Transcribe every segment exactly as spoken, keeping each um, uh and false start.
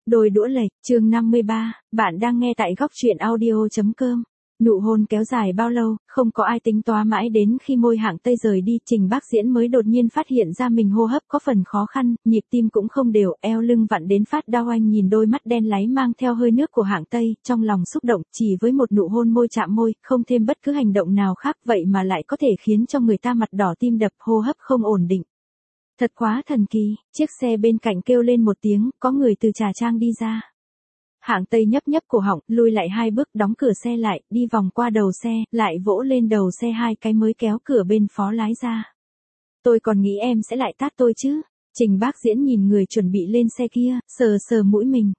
Đôi đũa lệch, chương năm mươi ba, bạn đang nghe tại góc truyện audio chấm com. Nụ hôn kéo dài bao lâu, không có ai tính toán mãi đến khi môi Hạng Tây rời đi, Trình Bác Diễn mới đột nhiên phát hiện ra mình hô hấp có phần khó khăn, nhịp tim cũng không đều, eo lưng vặn đến phát đau. Anh nhìn đôi mắt đen láy mang theo hơi nước của Hạng Tây, trong lòng xúc động, chỉ với một nụ hôn môi chạm môi, không thêm bất cứ hành động nào khác, vậy mà lại có thể khiến cho người ta mặt đỏ tim đập, hô hấp không ổn định. Thật quá thần kỳ, chiếc xe bên cạnh kêu lên một tiếng, có người từ trà trang đi ra. Hạng Tây nhấp nhấp cổ họng, lùi lại hai bước, đóng cửa xe lại, đi vòng qua đầu xe, lại vỗ lên đầu xe hai cái mới kéo cửa bên phó lái ra. Tôi còn nghĩ em sẽ lại tát tôi chứ. Trình Bác Diễn nhìn người chuẩn bị lên xe kia, sờ sờ mũi mình.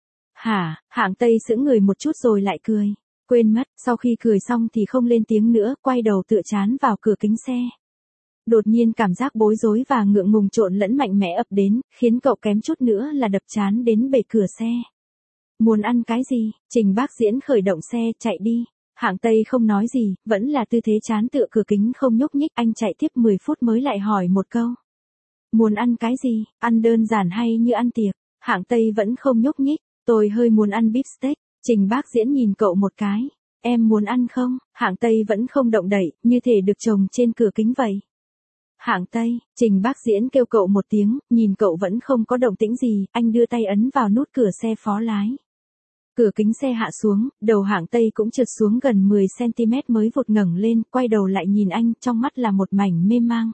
Hả, Hạng Tây sững người một chút rồi lại cười. Quên mất, sau khi cười xong thì không lên tiếng nữa, quay đầu tựa trán vào cửa kính xe. Đột nhiên cảm giác bối rối và ngượng ngùng trộn lẫn mạnh mẽ ập đến, khiến cậu kém chút nữa là đập trán đến bể cửa xe. Muốn ăn cái gì? Trình Bác Diễn khởi động xe, chạy đi. Hạng Tây không nói gì, vẫn là tư thế trán tựa cửa kính không nhúc nhích. Anh chạy tiếp mười phút mới lại hỏi một câu. Muốn ăn cái gì? Ăn đơn giản hay như ăn tiệc? Hạng Tây vẫn không nhúc nhích. Tôi hơi muốn ăn beef steak. Trình Bác Diễn nhìn cậu một cái. Em muốn ăn không? Hạng Tây vẫn không động đậy, như thể được trồng trên cửa kính vậy. Hạng Tây, Trình Bác Diễn kêu cậu một tiếng, nhìn cậu vẫn không có động tĩnh gì, anh đưa tay ấn vào nút cửa xe phó lái. Cửa kính xe hạ xuống, đầu Hạng Tây cũng trượt xuống gần mười xăng ti mét mới vụt ngẩng lên, quay đầu lại nhìn anh, trong mắt là một mảnh mê mang.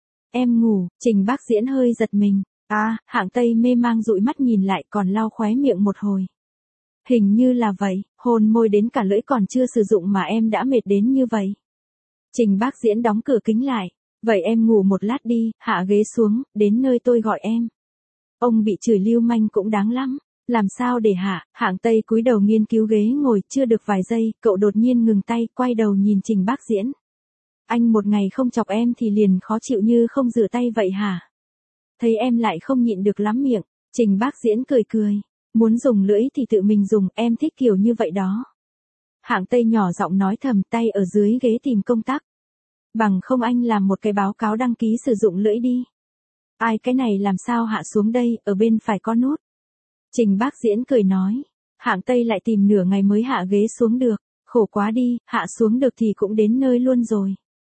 Em ngủ, Trình Bác Diễn hơi giật mình. À, Hạng Tây mê mang dụi mắt nhìn lại còn lau khóe miệng một hồi. Hình như là vậy, hôn môi đến cả lưỡi còn chưa sử dụng mà em đã mệt đến như vậy. Trình Bác Diễn đóng cửa kính lại. Vậy em ngủ một lát đi, hạ ghế xuống, đến nơi tôi gọi em. Ông bị chửi lưu manh cũng đáng lắm. Làm sao để hạ? Hạng Tây cúi đầu nghiên cứu ghế ngồi, chưa được vài giây, cậu đột nhiên ngừng tay, quay đầu nhìn Trình Bác Diễn. Anh một ngày không chọc em thì liền khó chịu như không rửa tay vậy hả? Thấy em lại không nhịn được lắm miệng. Trình Bác Diễn cười cười. Muốn dùng lưỡi thì tự mình dùng, em thích kiểu như vậy đó. Hạng Tây nhỏ giọng nói thầm, tay ở dưới ghế tìm công tắc. Bằng không anh làm một cái báo cáo đăng ký sử dụng lưỡi đi. Ai, cái này làm sao hạ xuống đây, ở bên phải có nút. Trình Bác Diễn cười nói. Hạng Tây lại tìm nửa ngày mới hạ ghế xuống được. Khổ quá đi, hạ xuống được thì cũng đến nơi luôn rồi.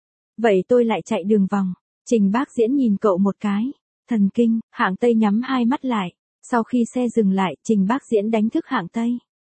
Vậy tôi lại chạy đường vòng. Trình Bác Diễn nhìn cậu một cái. Thần kinh, Hạng Tây nhắm hai mắt lại. Sau khi xe dừng lại, Trình Bác Diễn đánh thức Hạng Tây.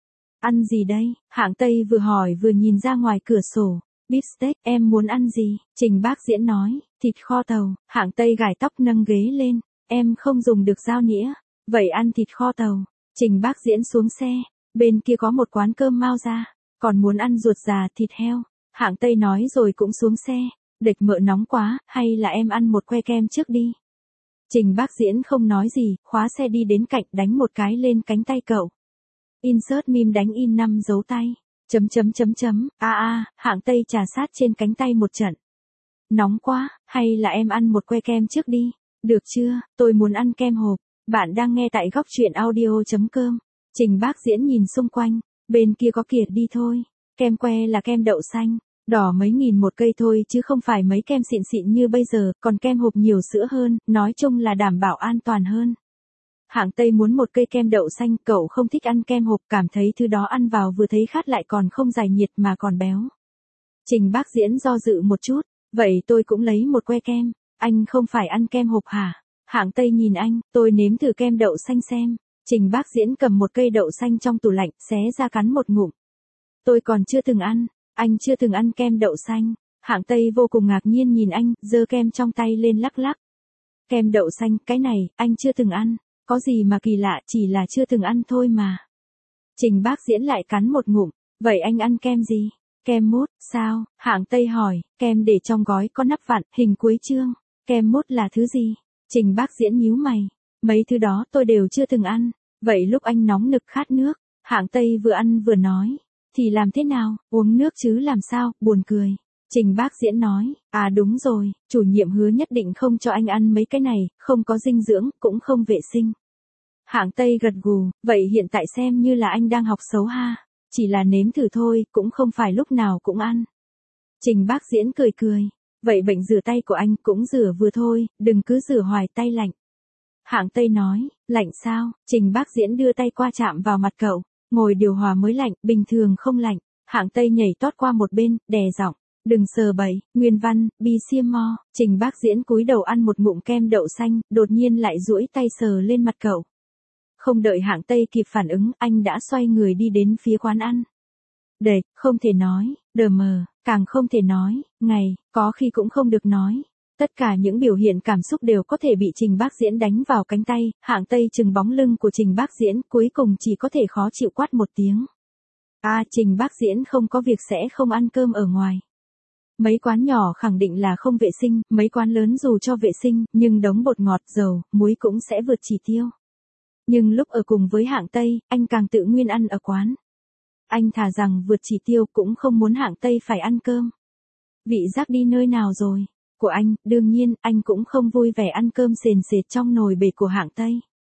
Ăn gì đây? Hạng Tây vừa hỏi vừa nhìn ra ngoài cửa sổ. Beef steak, em muốn ăn gì? Trình Bác Diễn nói, thịt kho tàu. Hạng Tây gài tóc nâng ghế lên. Em không dùng được dao nĩa. Vậy ăn thịt kho tàu. Trình Bác Diễn xuống xe. Bên kia có một quán cơm Mao ra. Còn muốn ăn ruột già, thịt heo. Hạng Tây nói rồi cũng xuống xe. Địch mỡ nóng quá, hay là em ăn một que kem trước đi. Trình Bác Diễn không nói gì, khóa xe đi đến cạnh, đánh một cái lên cánh tay cậu. Insert meme đánh in năm dấu tay. Chấm chấm chấm chấm, a a, Hạng Tây trà sát trên cánh tay một trận. Nóng quá, hay là em ăn một que kem trước đi. Được chưa, tôi muốn ăn kem hộp. Bạn đang nghe tại góc truyện audio chấm com. Trình Bác Diễn nhìn xung quanh, bên kia có Kiệt đi thôi. Kem que là kem đậu xanh, đỏ mấy nghìn một cây thôi chứ không phải mấy kem xịn xịn như bây giờ, còn kem hộp nhiều sữa hơn, nói chung là đảm bảo an toàn hơn. Hạng Tây muốn một cây kem đậu xanh, cậu không thích ăn kem hộp, cảm thấy thứ đó ăn vào vừa thấy khát lại còn không giải nhiệt mà còn béo. Trình Bác Diễn do dự một chút, vậy tôi cũng lấy một que kem, anh không phải ăn kem hộp hả? Hạng Tây nhìn anh, tôi nếm thử kem đậu xanh xem. Trình Bác Diễn cầm một cây đậu xanh trong tủ lạnh, xé ra cắn một ngụm. Tôi còn chưa từng ăn, anh chưa từng ăn kem đậu xanh. Hạng Tây vô cùng ngạc nhiên nhìn anh, giơ kem trong tay lên lắc lắc. Kem đậu xanh, cái này, anh chưa từng ăn. Có gì mà kỳ lạ, chỉ là chưa từng ăn thôi mà. Trình Bác Diễn lại cắn một ngụm. Vậy anh ăn kem gì? Kem mút, sao? Hạng Tây hỏi, kem để trong gói có nắp vặn, hình cuối chương. Kem mút là thứ gì? Trình Bác Diễn nhíu mày. Mấy thứ đó tôi đều chưa từng ăn. Vậy lúc anh nóng nực khát nước, Hạng Tây vừa ăn vừa nói. Thì làm thế nào, uống nước chứ làm sao, buồn cười. Trình Bác Diễn nói, à đúng rồi, chủ nhiệm hứa nhất định không cho anh ăn mấy cái này, không có dinh dưỡng, cũng không vệ sinh. Hạng Tây gật gù, vậy hiện tại xem như là anh đang học xấu ha. Chỉ là nếm thử thôi, cũng không phải lúc nào cũng ăn. Trình Bác Diễn cười cười, vậy bệnh rửa tay của anh cũng rửa vừa thôi, đừng cứ rửa hoài tay lạnh. Hạng Tây nói, Lạnh sao? Trình Bác Diễn đưa tay qua chạm vào mặt cậu. Ngồi điều hòa mới lạnh, bình thường không lạnh. Hạng Tây nhảy tót qua một bên, đè giọng. Đừng sờ bậy, nguyên văn, bi xiêm mo. Trình Bác Diễn cúi đầu ăn một ngụm kem đậu xanh, đột nhiên lại duỗi tay sờ lên mặt cậu. Không đợi Hạng Tây kịp phản ứng, anh đã xoay người đi đến phía quán ăn. Đệt, không thể nói, đờ mờ, càng không thể nói, ngày, có khi cũng không được nói. Tất cả những biểu hiện cảm xúc đều có thể bị Trình Bác Diễn đánh vào cánh tay, Hạng Tây chừng bóng lưng của Trình Bác Diễn, cuối cùng chỉ có thể khó chịu quát một tiếng. À, Trình Bác Diễn không có việc sẽ không ăn cơm ở ngoài. Mấy quán nhỏ khẳng định là không vệ sinh, mấy quán lớn dù cho vệ sinh, nhưng đống bột ngọt, dầu, muối cũng sẽ vượt chỉ tiêu. Nhưng lúc ở cùng với Hạng Tây, anh càng tự nguyên ăn ở quán. Anh thà rằng vượt chỉ tiêu cũng không muốn Hạng Tây phải ăn cơm. Vị giác đi nơi nào rồi? Của anh, đương nhiên, anh cũng không vui vẻ ăn cơm sền sệt trong nồi bể của Hạng Tây.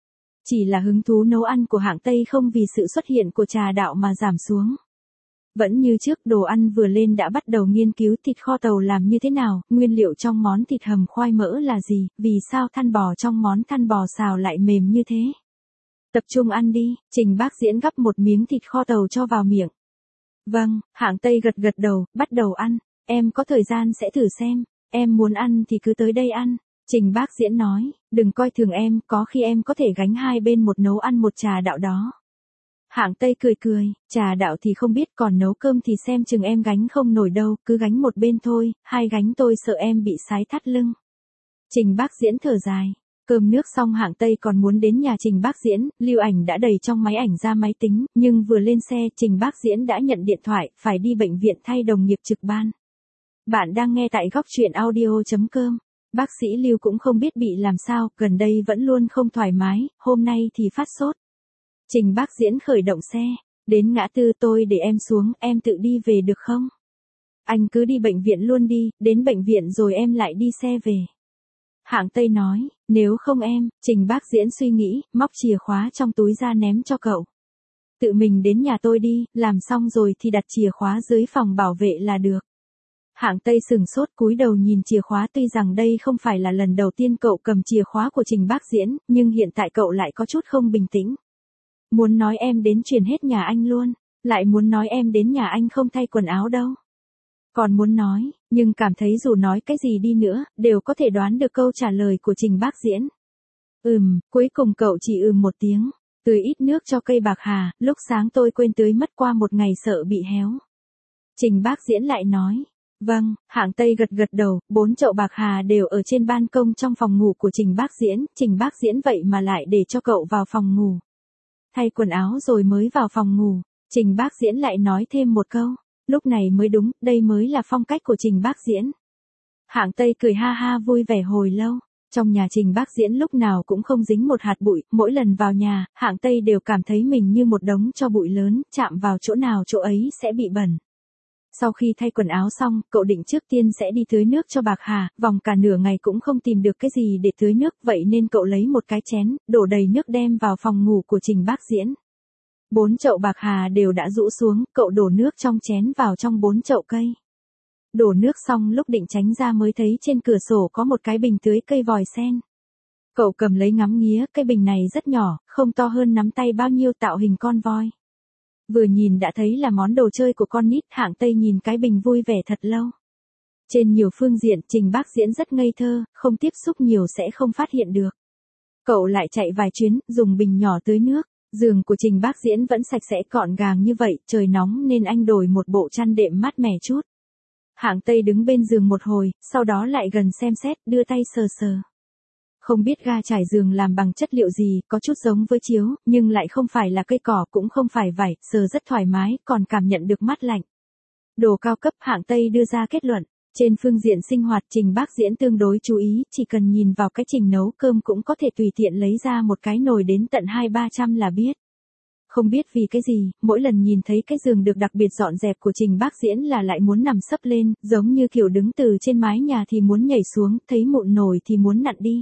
Chỉ là hứng thú nấu ăn của Hạng Tây không vì sự xuất hiện của trà đạo mà giảm xuống. Vẫn như trước, đồ ăn vừa lên đã bắt đầu nghiên cứu thịt kho tàu làm như thế nào, nguyên liệu trong món thịt hầm khoai mỡ là gì, vì sao thăn bò trong món thăn bò xào lại mềm như thế. Tập trung ăn đi, Trình Bác Diễn gắp một miếng thịt kho tàu cho vào miệng. Vâng, Hạng Tây gật gật đầu, bắt đầu ăn, em có thời gian sẽ thử xem, em muốn ăn thì cứ tới đây ăn. Trình Bác Diễn nói, đừng coi thường em, có khi em có thể gánh hai bên một nấu ăn một trà đạo đó. Hạng Tây cười cười, trà đạo thì không biết, còn nấu cơm thì xem chừng em gánh không nổi đâu, cứ gánh một bên thôi, hai gánh tôi sợ em bị sái thắt lưng. Trình Bác Diễn thở dài, cơm nước xong Hạng Tây còn muốn đến nhà Trình Bác Diễn, lưu ảnh đã đầy trong máy ảnh ra máy tính, nhưng vừa lên xe Trình Bác Diễn đã nhận điện thoại, phải đi bệnh viện thay đồng nghiệp trực ban. Bạn đang nghe tại góc truyện audio chấm com. Bác sĩ Lưu cũng không biết bị làm sao, gần đây vẫn luôn không thoải mái, hôm nay thì phát sốt. Trình Bác Diễn khởi động xe, đến ngã tư tôi để em xuống, em tự đi về được không? Anh cứ đi bệnh viện luôn đi, đến bệnh viện rồi em lại đi xe về. Hạng Tây nói, nếu không em, Trình Bác Diễn suy nghĩ, móc chìa khóa trong túi ra ném cho cậu. Tự mình đến nhà tôi đi, làm xong rồi thì đặt chìa khóa dưới phòng bảo vệ là được. Hạng Tây sừng sốt cúi đầu nhìn chìa khóa, tuy rằng đây không phải là lần đầu tiên cậu cầm chìa khóa của Trình Bác Diễn, nhưng hiện tại cậu lại có chút không bình tĩnh. Muốn nói em đến chuyển hết nhà anh luôn, lại muốn nói em đến nhà anh không thay quần áo đâu. Còn muốn nói, nhưng cảm thấy dù nói cái gì đi nữa, đều có thể đoán được câu trả lời của Trình Bác Diễn. Ừm, cuối cùng cậu chỉ ừm một tiếng, tưới ít nước cho cây bạc hà, lúc sáng tôi quên tưới mất qua một ngày sợ bị héo. Trình Bác Diễn lại nói, vâng, Hạng Tây gật gật đầu, bốn chậu bạc hà đều ở trên ban công trong phòng ngủ của Trình Bác Diễn, Trình Bác Diễn vậy mà lại để cho cậu vào phòng ngủ. Thay quần áo rồi mới vào phòng ngủ, Trình Bác Diễn lại nói thêm một câu, lúc này mới đúng, đây mới là phong cách của Trình Bác Diễn. Hạng Tây cười ha ha vui vẻ hồi lâu, trong nhà Trình Bác Diễn lúc nào cũng không dính một hạt bụi, mỗi lần vào nhà, Hạng Tây đều cảm thấy mình như một đống tro bụi lớn, chạm vào chỗ nào chỗ ấy sẽ bị bẩn. Sau khi thay quần áo xong, cậu định trước tiên sẽ đi tưới nước cho bạc hà, vòng cả nửa ngày cũng không tìm được cái gì để tưới nước, vậy nên cậu lấy một cái chén, đổ đầy nước đem vào phòng ngủ của Trình Bác Diễn. Bốn chậu bạc hà đều đã rũ xuống, cậu đổ nước trong chén vào trong bốn chậu cây. Đổ nước xong lúc định tránh ra mới thấy trên cửa sổ có một cái bình tưới cây vòi sen. Cậu cầm lấy ngắm nghía, cái bình này rất nhỏ, không to hơn nắm tay bao nhiêu, tạo hình con voi. Vừa nhìn đã thấy là món đồ chơi của con nít, Hạng Tây nhìn cái bình vui vẻ thật lâu. Trên nhiều phương diện, Trình Bác Diễn rất ngây thơ, không tiếp xúc nhiều sẽ không phát hiện được. Cậu lại chạy vài chuyến, dùng bình nhỏ tưới nước. Giường của Trình Bác Diễn vẫn sạch sẽ gọn gàng như vậy, trời nóng nên anh đổi một bộ chăn đệm mát mẻ chút. Hạng Tây đứng bên giường một hồi, sau đó lại gần xem xét, đưa tay sờ sờ. Không biết ga trải giường làm bằng chất liệu gì, có chút giống với chiếu, nhưng lại không phải là cây cỏ cũng không phải vải, sờ rất thoải mái, còn cảm nhận được mát lạnh. Đồ cao cấp, Hạng Tây đưa ra kết luận. Trên phương diện sinh hoạt, Trình Bác Diễn tương đối chú ý, chỉ cần nhìn vào cái trình nấu cơm cũng có thể tùy tiện lấy ra một cái nồi đến tận hai ba trăm là biết. Không biết vì cái gì, mỗi lần nhìn thấy cái giường được đặc biệt dọn dẹp của Trình Bác Diễn là lại muốn nằm sấp lên, giống như kiểu đứng từ trên mái nhà thì muốn nhảy xuống, thấy mụn nồi thì muốn nặn đi.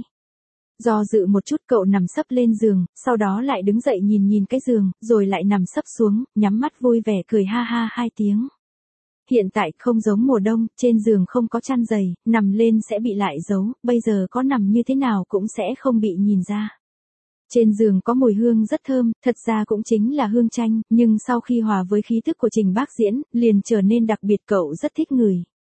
Do dự một chút cậu nằm sấp lên giường, sau đó lại đứng dậy nhìn nhìn cái giường, rồi lại nằm sấp xuống, nhắm mắt vui vẻ cười ha ha hai tiếng. Hiện tại không giống mùa đông, trên giường không có chăn dày, nằm lên sẽ bị lại giấu, bây giờ có nằm như thế nào cũng sẽ không bị nhìn ra. Trên giường có mùi hương rất thơm, thật ra cũng chính là hương chanh, nhưng sau khi hòa với khí thức của Trình Bác Diễn, liền trở nên đặc biệt, cậu rất thích ngửi.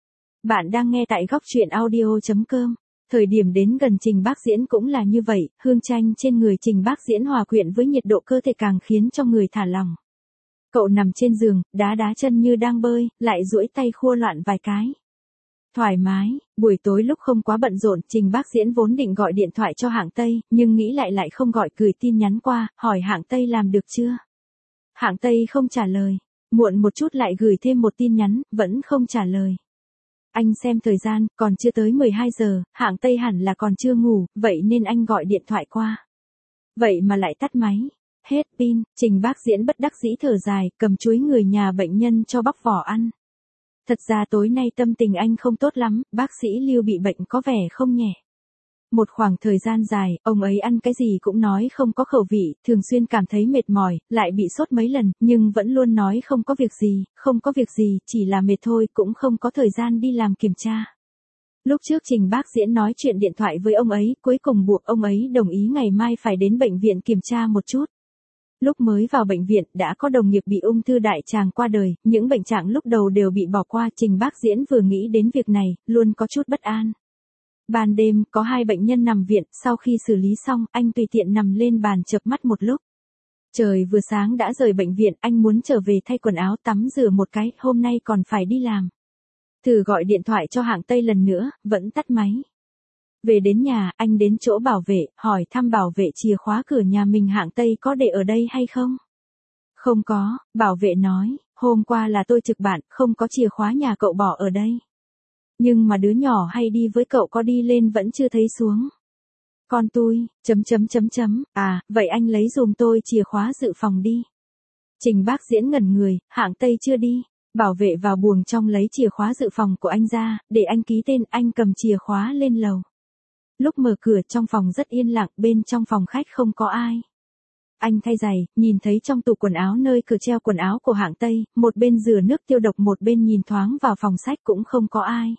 Bạn đang nghe tại góc truyện audio chấm com. Thời điểm đến gần Trình Bác Diễn cũng là như vậy, hương chanh trên người Trình Bác Diễn hòa quyện với nhiệt độ cơ thể càng khiến cho người thả lỏng. Cậu nằm trên giường, đá đá chân như đang bơi, lại duỗi tay khua loạn vài cái. Thoải mái, buổi tối lúc không quá bận rộn, Trình Bác Diễn vốn định gọi điện thoại cho Hạng Tây, nhưng nghĩ lại lại không gọi, gửi tin nhắn qua, hỏi Hạng Tây làm được chưa. Hạng Tây không trả lời, muộn một chút lại gửi thêm một tin nhắn, vẫn không trả lời. Anh xem thời gian, còn chưa tới mười hai giờ, Hạng Tây hẳn là còn chưa ngủ, vậy nên anh gọi điện thoại qua. Vậy mà lại tắt máy. Hết pin, Trình Bác Diễn bất đắc dĩ thở dài, cầm chuối người nhà bệnh nhân cho bóc vỏ ăn. Thật ra tối nay tâm tình anh không tốt lắm, bác sĩ Lưu bị bệnh có vẻ không nhẹ. Một khoảng thời gian dài, ông ấy ăn cái gì cũng nói không có khẩu vị, thường xuyên cảm thấy mệt mỏi, lại bị sốt mấy lần, nhưng vẫn luôn nói không có việc gì, không có việc gì, chỉ là mệt thôi, cũng không có thời gian đi làm kiểm tra. Lúc trước Trình Bác Diễn nói chuyện điện thoại với ông ấy, cuối cùng buộc ông ấy đồng ý ngày mai phải đến bệnh viện kiểm tra một chút. Lúc mới vào bệnh viện đã có đồng nghiệp bị ung thư đại tràng qua đời, những bệnh trạng lúc đầu đều bị bỏ qua, Trình Bác Diễn vừa nghĩ đến việc này, luôn có chút bất an. Ban đêm, có hai bệnh nhân nằm viện, sau khi xử lý xong, anh tùy tiện nằm lên bàn chợp mắt một lúc. Trời vừa sáng đã rời bệnh viện, anh muốn trở về thay quần áo tắm rửa một cái, hôm nay còn phải đi làm. Thử gọi điện thoại cho Hạng Tây lần nữa, vẫn tắt máy. Về đến nhà, anh đến chỗ bảo vệ, hỏi thăm bảo vệ chìa khóa cửa nhà mình Hạng Tây có để ở đây hay không? Không có, bảo vệ nói, hôm qua là tôi trực bạn, không có chìa khóa nhà cậu bỏ ở đây. Nhưng mà đứa nhỏ hay đi với cậu có đi lên vẫn chưa thấy xuống. Con tôi, chấm chấm chấm chấm, à, vậy anh lấy giùm tôi chìa khóa dự phòng đi. Trình Bác Diễn ngẩn người, Hạng Tây chưa đi. Bảo vệ vào buồng trong lấy chìa khóa dự phòng của anh ra, để anh ký tên, anh cầm chìa khóa lên lầu. Lúc mở cửa trong phòng rất yên lặng, bên trong phòng khách không có ai. Anh thay giày, nhìn thấy trong tủ quần áo nơi cửa treo quần áo của Hạng Tây, một bên rửa nước tiêu độc một bên nhìn thoáng vào phòng sách cũng không có ai.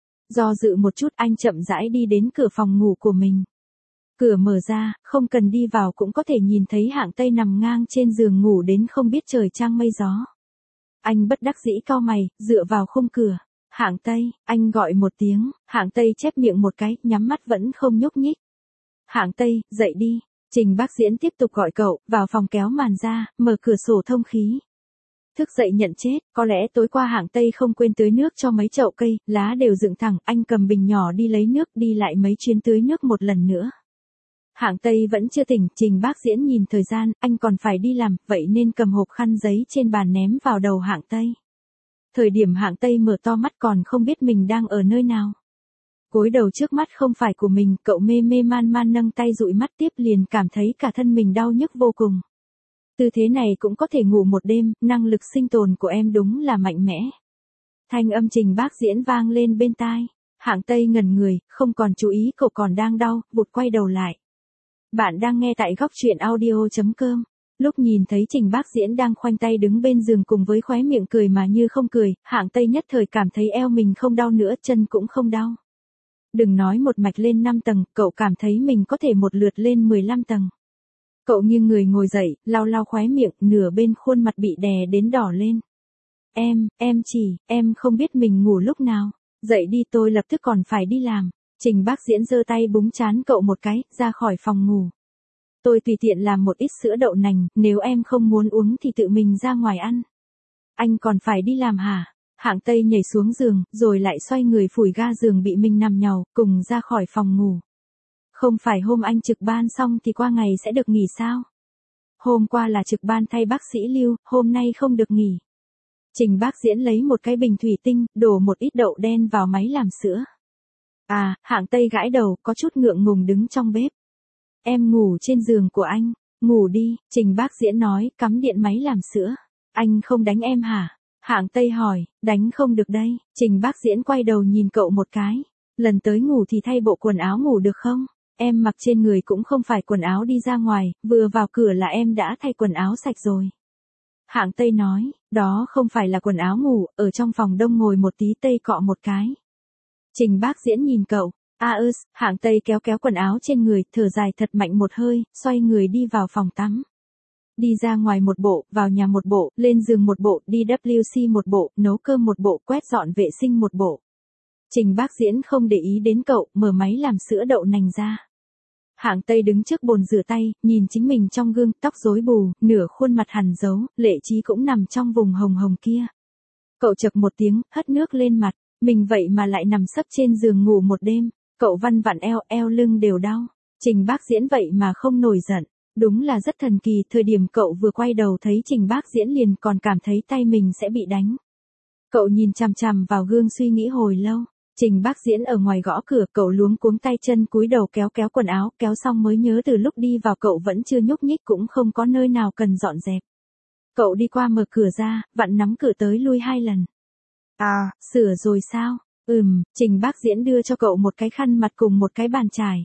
Do dự một chút anh chậm rãi đi đến cửa phòng ngủ của mình. Cửa mở ra, không cần đi vào cũng có thể nhìn thấy Hạng Tây nằm ngang trên giường ngủ đến không biết trời trăng mây gió. Anh bất đắc dĩ cau mày, dựa vào khung cửa. Hạng Tây, anh gọi một tiếng, Hạng Tây chép miệng một cái, nhắm mắt vẫn không nhúc nhích. Hạng Tây, dậy đi. Trình Bác Diễn tiếp tục gọi cậu, vào phòng kéo màn ra, mở cửa sổ thông khí. Thức dậy nhận chết, có lẽ tối qua Hạng Tây không quên tưới nước cho mấy chậu cây, lá đều dựng thẳng, anh cầm bình nhỏ đi lấy nước, đi lại mấy chuyến tưới nước một lần nữa. Hạng Tây vẫn chưa tỉnh, Trình Bác Diễn nhìn thời gian, anh còn phải đi làm, vậy nên cầm hộp khăn giấy trên bàn ném vào đầu Hạng Tây. Thời điểm Hạng Tây mở to mắt còn không biết mình đang ở nơi nào. Gối đầu trước mắt không phải của mình, cậu mê mê man man nâng tay dụi mắt tiếp liền cảm thấy cả thân mình đau nhức vô cùng. Tư thế này cũng có thể ngủ một đêm, năng lực sinh tồn của em đúng là mạnh mẽ. Thanh âm Trình Bác Diễn vang lên bên tai. Hạng Tây ngẩn người, không còn chú ý cậu còn đang đau, vụt quay đầu lại. Bạn đang nghe tại góc truyện audio chấm com. Lúc nhìn thấy Trình Bác Diễn đang khoanh tay đứng bên giường cùng với khóe miệng cười mà như không cười, Hạng Tây nhất thời cảm thấy eo mình không đau nữa, chân cũng không đau. Đừng nói một mạch lên năm tầng, cậu cảm thấy mình có thể một lượt lên mười lăm tầng. Cậu nghiêng người ngồi dậy, lau lau khóe miệng, nửa bên khuôn mặt bị đè đến đỏ lên. Em, em chỉ, em không biết mình ngủ lúc nào. Dậy đi, tôi lập tức còn phải đi làm. Trình Bác Diễn giơ tay búng trán cậu một cái, ra khỏi phòng ngủ. Tôi tùy tiện làm một ít sữa đậu nành, nếu em không muốn uống thì tự mình ra ngoài ăn. Anh còn phải đi làm hả? Hạng Tây nhảy xuống giường, rồi lại xoay người phủi ga giường bị mình nằm nhàu, cùng ra khỏi phòng ngủ. Không phải hôm anh trực ban xong thì qua ngày sẽ được nghỉ sao? Hôm qua là trực ban thay bác sĩ Lưu, hôm nay không được nghỉ. Trình Bác Diễn lấy một cái bình thủy tinh, đổ một ít đậu đen vào máy làm sữa. À, Hạng Tây gãi đầu, có chút ngượng ngùng đứng trong bếp. Em ngủ trên giường của anh, ngủ đi, Trình Bác Diễn nói, cắm điện máy làm sữa. Anh không đánh em hả? Hạng Tây hỏi, đánh không được đây. Trình Bác Diễn quay đầu nhìn cậu một cái. Lần tới ngủ thì thay bộ quần áo ngủ được không? Em mặc trên người cũng không phải quần áo đi ra ngoài, vừa vào cửa là em đã thay quần áo sạch rồi. Hạng Tây nói, đó không phải là quần áo ngủ, ở trong phòng đông ngồi một tí tây cọ một cái. Trình Bác Diễn nhìn cậu, A ư, hạng Tây kéo kéo quần áo trên người, thở dài thật mạnh một hơi, xoay người đi vào phòng tắm. Đi ra ngoài một bộ, vào nhà một bộ, lên giường một bộ, đi vê kép xê một bộ, nấu cơm một bộ, quét dọn vệ sinh một bộ. Trình Bác Diễn không để ý đến cậu, mở máy làm sữa đậu nành ra. Hạng Tây đứng trước bồn rửa tay, nhìn chính mình trong gương, tóc rối bù, nửa khuôn mặt hằn dấu, lệ trí cũng nằm trong vùng hồng hồng kia. Cậu chậc một tiếng, hất nước lên mặt, mình vậy mà lại nằm sấp trên giường ngủ một đêm, cậu văn vặn eo, eo lưng đều đau. Trình Bác Diễn vậy mà không nổi giận, đúng là rất thần kỳ, thời điểm cậu vừa quay đầu thấy Trình Bác Diễn liền còn cảm thấy tay mình sẽ bị đánh. Cậu nhìn chằm chằm vào gương suy nghĩ hồi lâu. Trình Bác Diễn ở ngoài gõ cửa, cậu luống cuống tay chân cúi đầu kéo kéo quần áo, kéo xong mới nhớ từ lúc đi vào cậu vẫn chưa nhúc nhích, cũng không có nơi nào cần dọn dẹp. Cậu đi qua mở cửa ra, vặn nắm cửa tới lui hai lần. À, sửa rồi sao? Ừm, Trình Bác Diễn đưa cho cậu một cái khăn mặt cùng một cái bàn chải.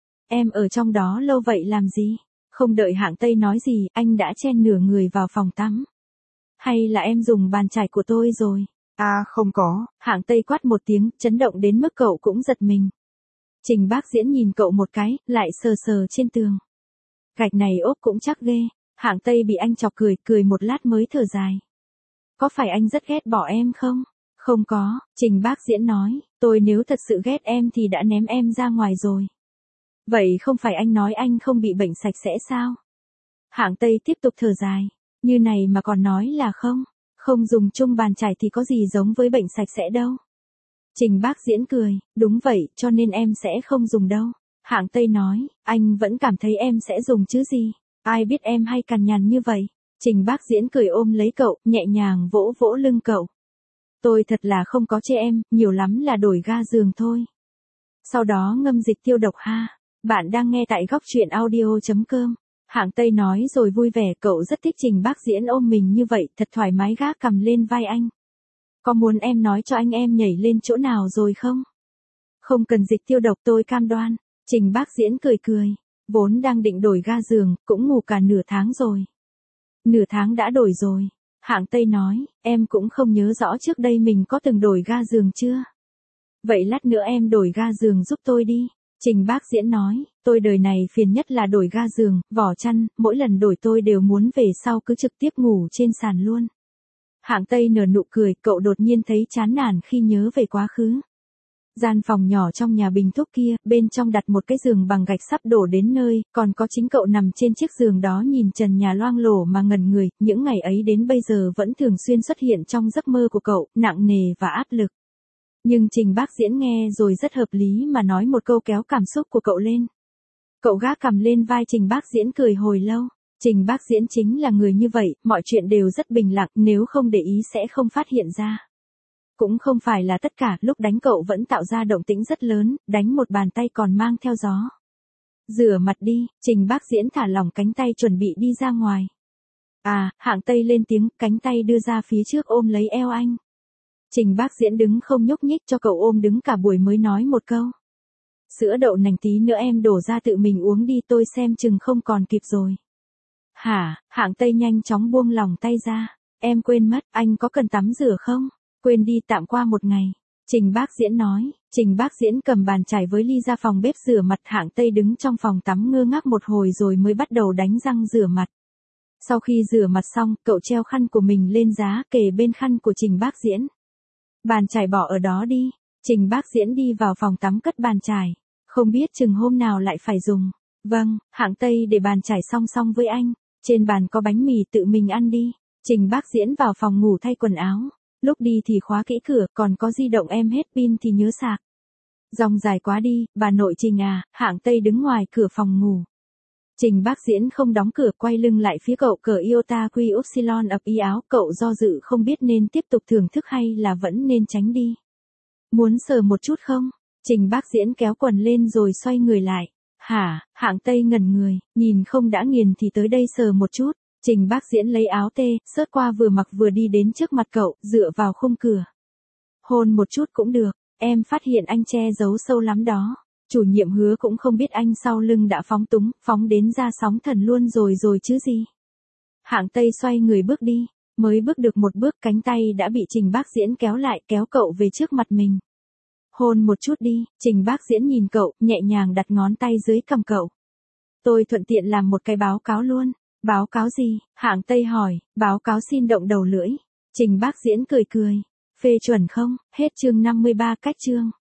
Em ở trong đó lâu vậy làm gì? Không đợi hạng Tây nói gì, anh đã chen nửa người vào phòng tắm. Hay là em dùng bàn chải của tôi rồi? À không có, hạng Tây quát một tiếng, chấn động đến mức cậu cũng giật mình. Trình Bác Diễn nhìn cậu một cái, lại sờ sờ trên tường. Gạch này ốp cũng chắc ghê, hạng Tây bị anh chọc cười, cười một lát mới thở dài. Có phải anh rất ghét bỏ em không? Không có, Trình Bác Diễn nói, tôi nếu thật sự ghét em thì đã ném em ra ngoài rồi. Vậy không phải anh nói anh không bị bệnh sạch sẽ sao? Hạng Tây tiếp tục thở dài, như này mà còn nói là không. Không dùng chung bàn chải thì có gì giống với bệnh sạch sẽ đâu. Trình Bác Diễn cười, đúng vậy, cho nên em sẽ không dùng đâu. Hạng Tây nói, anh vẫn cảm thấy em sẽ dùng chứ gì. Ai biết em hay cằn nhằn như vậy. Trình Bác Diễn cười ôm lấy cậu, nhẹ nhàng vỗ vỗ lưng cậu. Tôi thật là không có chê em, nhiều lắm là đổi ga giường thôi. Sau đó ngâm dịch tiêu độc ha. Bạn đang nghe tại góc truyện audio chấm com. Hạng Tây nói rồi vui vẻ, cậu rất thích Trình Bác Diễn ôm mình như vậy, thật thoải mái gác cầm lên vai anh. Có muốn em nói cho anh em nhảy lên chỗ nào rồi không? Không cần dịch tiêu độc tôi cam đoan. Trình Bác Diễn cười cười, vốn đang định đổi ga giường, cũng ngủ cả nửa tháng rồi. Nửa tháng đã đổi rồi. Hạng Tây nói, em cũng không nhớ rõ trước đây mình có từng đổi ga giường chưa? Vậy lát nữa em đổi ga giường giúp tôi đi. Trình Bác Diễn nói, tôi đời này phiền nhất là đổi ga giường, vỏ chăn, mỗi lần đổi tôi đều muốn về sau cứ trực tiếp ngủ trên sàn luôn. Hạng Tây nở nụ cười, cậu đột nhiên thấy chán nản khi nhớ về quá khứ. Gian phòng nhỏ trong nhà Bình Thúc kia, bên trong đặt một cái giường bằng gạch sắp đổ đến nơi, còn có chính cậu nằm trên chiếc giường đó nhìn trần nhà loang lổ mà ngẩn người, những ngày ấy đến bây giờ vẫn thường xuyên xuất hiện trong giấc mơ của cậu, nặng nề và áp lực. Nhưng Trình Bác Diễn nghe rồi rất hợp lý mà nói một câu kéo cảm xúc của cậu lên. Cậu gác cầm lên vai Trình Bác Diễn cười hồi lâu. Trình Bác Diễn chính là người như vậy, mọi chuyện đều rất bình lặng, nếu không để ý sẽ không phát hiện ra. Cũng không phải là tất cả, lúc đánh cậu vẫn tạo ra động tĩnh rất lớn, đánh một bàn tay còn mang theo gió. Rửa mặt đi, Trình Bác Diễn thả lỏng cánh tay chuẩn bị đi ra ngoài. À, Hạng Tây lên tiếng, cánh tay đưa ra phía trước ôm lấy eo anh. Trình Bác Diễn đứng không nhúc nhích cho cậu ôm đứng cả buổi mới nói một câu. Sữa đậu nành tí nữa em đổ ra tự mình uống đi, tôi xem chừng không còn kịp rồi. Hả, Hạng Tây nhanh chóng buông lòng tay ra. Em quên mất, anh có cần tắm rửa không? Quên đi, tạm qua một ngày. Trình Bác Diễn nói. Trình Bác Diễn cầm bàn chải với ly ra phòng bếp rửa mặt. Hạng Tây đứng trong phòng tắm ngơ ngác một hồi rồi mới bắt đầu đánh răng rửa mặt. Sau khi rửa mặt xong, cậu treo khăn của mình lên giá kề bên khăn của Trình Bác Diễn. Bàn chải bỏ ở đó đi. Trình Bác Diễn đi vào phòng tắm cất bàn chải. Không biết chừng hôm nào lại phải dùng. Vâng, Hạng Tây để bàn chải song song với anh. Trên bàn có bánh mì, tự mình ăn đi. Trình Bác Diễn vào phòng ngủ thay quần áo. Lúc đi thì khóa kỹ cửa, còn có di động em hết pin thì nhớ sạc. Dòng dài quá đi, bà nội Trình à. Hạng Tây đứng ngoài cửa phòng ngủ. Trình Bác Diễn không đóng cửa, quay lưng lại phía cậu, cởi Iota Quy Upsilon ập y áo, cậu do dự không biết nên tiếp tục thưởng thức hay là vẫn nên tránh đi. Muốn sờ một chút không? Trình Bác Diễn kéo quần lên rồi xoay người lại. Hả, Hạng Tây ngẩn người, nhìn không đã nghiền thì tới đây sờ một chút. Trình Bác Diễn lấy áo tê, sớt qua vừa mặc vừa đi đến trước mặt cậu, dựa vào khung cửa. Hôn một chút cũng được, em phát hiện anh che giấu sâu lắm đó. Chủ nhiệm Hứa cũng không biết anh sau lưng đã phóng túng, phóng đến ra sóng thần luôn rồi rồi chứ gì. Hạng Tây xoay người bước đi, mới bước được một bước cánh tay đã bị Trình Bác Diễn kéo lại, kéo cậu về trước mặt mình. Hôn một chút đi, Trình Bác Diễn nhìn cậu, nhẹ nhàng đặt ngón tay dưới cằm cậu. Tôi thuận tiện làm một cái báo cáo luôn. Báo cáo gì? Hạng Tây hỏi, báo cáo xin động đầu lưỡi. Trình Bác Diễn cười cười. Phê chuẩn không? Hết chương năm mươi ba cách chương.